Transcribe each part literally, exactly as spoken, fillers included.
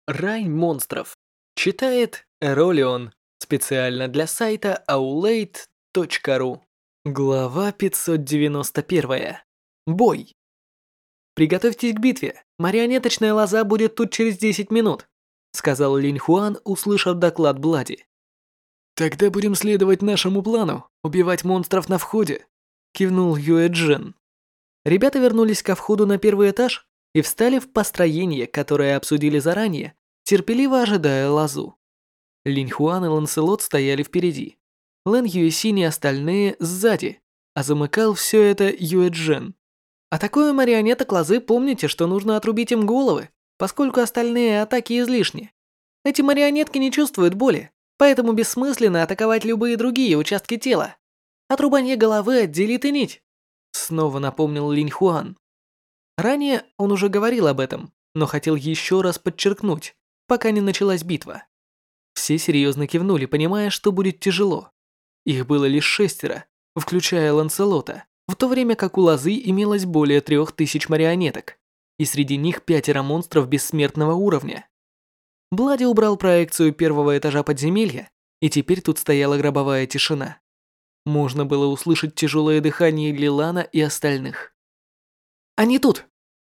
Рай монстров. Читает Эролион. Специально для сайта аулейт точка ру. Глава пятьсот девяносто один. Бой. Приготовьтесь к битве. Марионеточная лоза будет тут через десять минут, сказал Линь Хуан, услышав доклад Блади. Тогда будем следовать нашему плану, убивать монстров на входе, кивнул Юэ Джин. Ребята вернулись ко входу на первый этаж и встали в построение, которое обсудили заранее, терпеливо ожидая лозу. Линь Хуан и Ланселот стояли впереди. Лэн Юэсинь и остальные сзади, а замыкал все это Юэ Джин. А такое марионеток лозы, помните, что нужно отрубить им головы, поскольку остальные атаки излишни. Эти марионетки не чувствуют боли, поэтому бессмысленно атаковать любые другие участки тела. Отрубание головы отделит и нить. Снова напомнил Линь Хуан. Ранее он уже говорил об этом, но хотел еще раз подчеркнуть, пока не началась битва. Все серьезно кивнули, понимая, что будет тяжело. Их было лишь шестеро, включая Ланселота, в то время как у лозы имелось более трех тысяч марионеток, и среди них пятеро монстров бессмертного уровня. Блади убрал проекцию первого этажа подземелья, и теперь тут стояла гробовая тишина. Можно было услышать тяжелое дыхание Лилана и остальных. «Они тут!»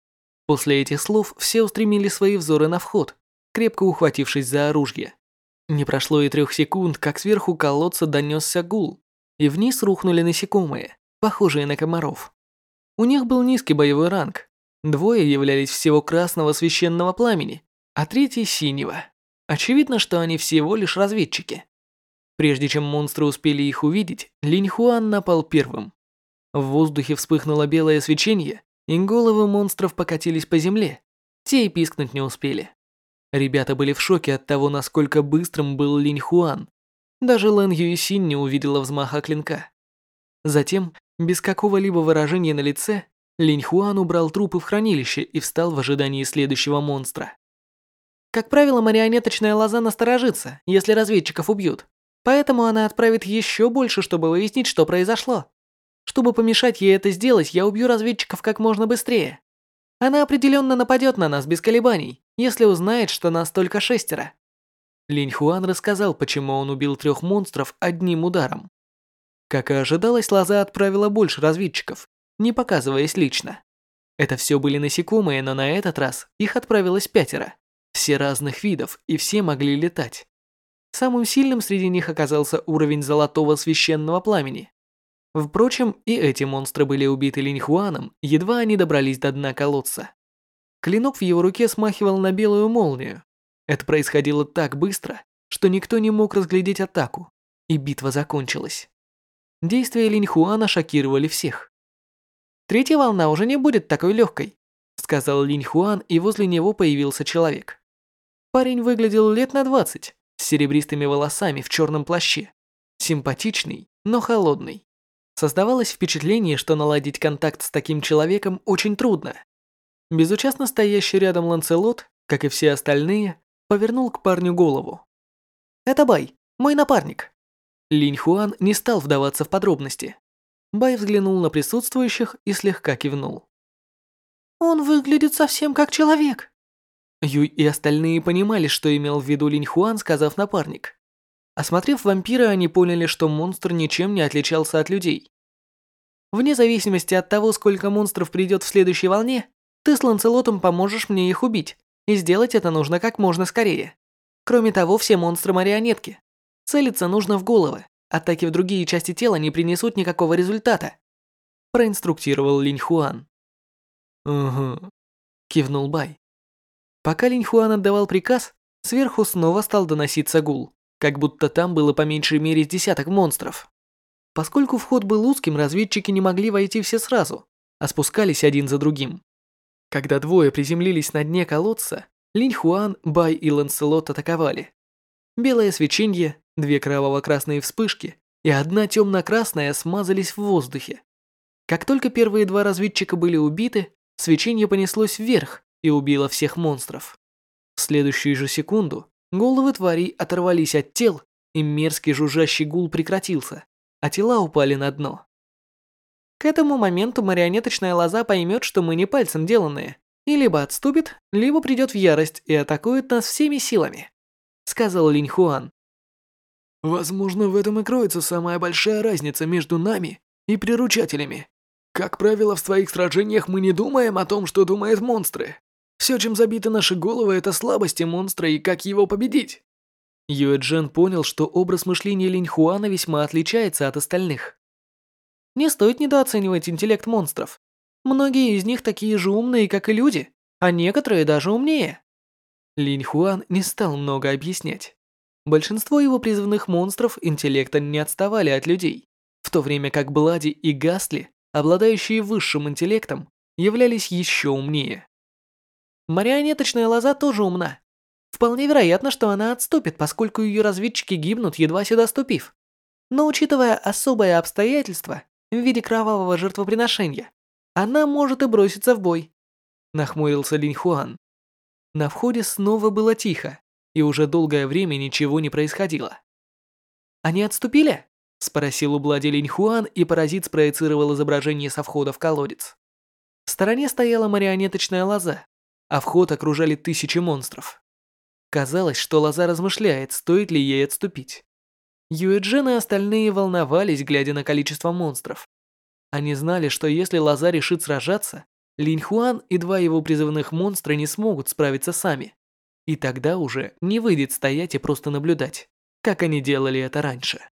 После этих слов все устремили свои взоры на вход, крепко ухватившись за оружие. Не прошло и трех секунд, как сверху колодца донесся гул, и вниз рухнули насекомые, похожие на комаров. У них был низкий боевой ранг. Двое являлись всего красного священного пламени, а третий синего. Очевидно, что они всего лишь разведчики. Прежде чем монстры успели их увидеть, Линь Хуан напал первым. В воздухе вспыхнуло белое свечение, и головы монстров покатились по земле. Те и пискнуть не успели. Ребята были в шоке от того, насколько быстрым был Линь Хуан. Даже Лэн Юэсинь не увидела взмаха клинка. Затем, без какого-либо выражения на лице, Линь Хуан убрал трупы в хранилище и встал в ожидании следующего монстра. Как правило, марионеточная лоза насторожится, если разведчиков убьют. Поэтому она отправит еще больше, чтобы выяснить, что произошло. Чтобы помешать ей это сделать, я убью разведчиков как можно быстрее. Она определенно нападет на нас без колебаний, если узнает, что нас только шестеро. Линь Хуан рассказал, почему он убил трех монстров одним ударом. Как и ожидалось, лоза отправила больше разведчиков, не показываясь лично. Это все были насекомые, но на этот раз их отправилось пятеро. Все разных видов, и все могли летать. Самым сильным среди них оказался уровень золотого священного пламени. Впрочем, и эти монстры были убиты Линь Хуаном, едва они добрались до дна колодца. Клинок в его руке смахивал на белую молнию. Это происходило так быстро, что никто не мог разглядеть атаку, и битва закончилась. Действия Линь Хуана шокировали всех. «Третья волна уже не будет такой легкой», сказал Линь Хуан, и возле него появился человек. Парень выглядел лет на двадцать, с серебристыми волосами в черном плаще. Симпатичный, но холодный. Создавалось впечатление, что наладить контакт с таким человеком очень трудно. Безучастно стоящий рядом Ланселот, как и все остальные, повернул к парню голову. «Это Бай, мой напарник». Линь Хуан не стал вдаваться в подробности. Бай взглянул на присутствующих и слегка кивнул. «Он выглядит совсем как человек». Юй и остальные понимали, что имел в виду Линь Хуан, сказав напарник. Осмотрев вампира, они поняли, что монстр ничем не отличался от людей. Вне зависимости от того, сколько монстров придет в следующей волне, ты с Ланселотом поможешь мне их убить, и сделать это нужно как можно скорее. Кроме того, все монстры марионетки. Целиться нужно в головы, атаки в другие части тела не принесут никакого результата. Проинструктировал Линь Хуан. «Угу», кивнул Бай. Пока Линь Хуан отдавал приказ, сверху снова стал доноситься гул, как будто там было по меньшей мере десяток монстров. Поскольку вход был узким, разведчики не могли войти все сразу, а спускались один за другим. Когда двое приземлились на дне колодца, Линь Хуан, Бай и Ланселот атаковали. Белое свеченье, две кроваво-красные вспышки и одна темно-красная смазались в воздухе. Как только первые два разведчика были убиты, свеченье понеслось вверх и убило всех монстров. В следующую же секунду головы тварей оторвались от тел, и мерзкий жужжащий гул прекратился, а тела упали на дно. К этому моменту марионеточная лоза поймет, что мы не пальцем деланные, и либо отступит, либо придет в ярость и атакует нас всеми силами», — сказал Линь Хуан. Возможно, в этом и кроется самая большая разница между нами и приручателями. Как правило, в своих сражениях мы не думаем о том, что думают монстры. Все, чем забиты наши головы, это слабости монстра и как его победить. Юэ Джен понял, что образ мышления Линь Хуана весьма отличается от остальных. Не стоит недооценивать интеллект монстров. Многие из них такие же умные, как и люди, а некоторые даже умнее. Линь Хуан не стал много объяснять. Большинство его призванных монстров интеллекта не отставали от людей, в то время как Блади и Гасли, обладающие высшим интеллектом, являлись еще умнее. Марионеточная лоза тоже умна. Вполне вероятно, что она отступит, поскольку ее разведчики гибнут, едва сюда ступив. Но учитывая особое обстоятельство в виде кровавого жертвоприношения, она может и броситься в бой. Нахмурился Линь Хуан. На входе снова было тихо, и уже долгое время ничего не происходило. «Они отступили?» – спросил у Блади Линь Хуан, и паразит спроецировал изображение со входа в колодец. В стороне стояла марионеточная лоза, а вход окружали тысячи монстров. Казалось, что лоза размышляет, стоит ли ей отступить. Юэ Джен и остальные волновались, глядя на количество монстров. Они знали, что если лоза решит сражаться, Линь Хуан и два его призывных монстра не смогут справиться сами. И тогда уже не выйдет стоять и просто наблюдать, как они делали это раньше.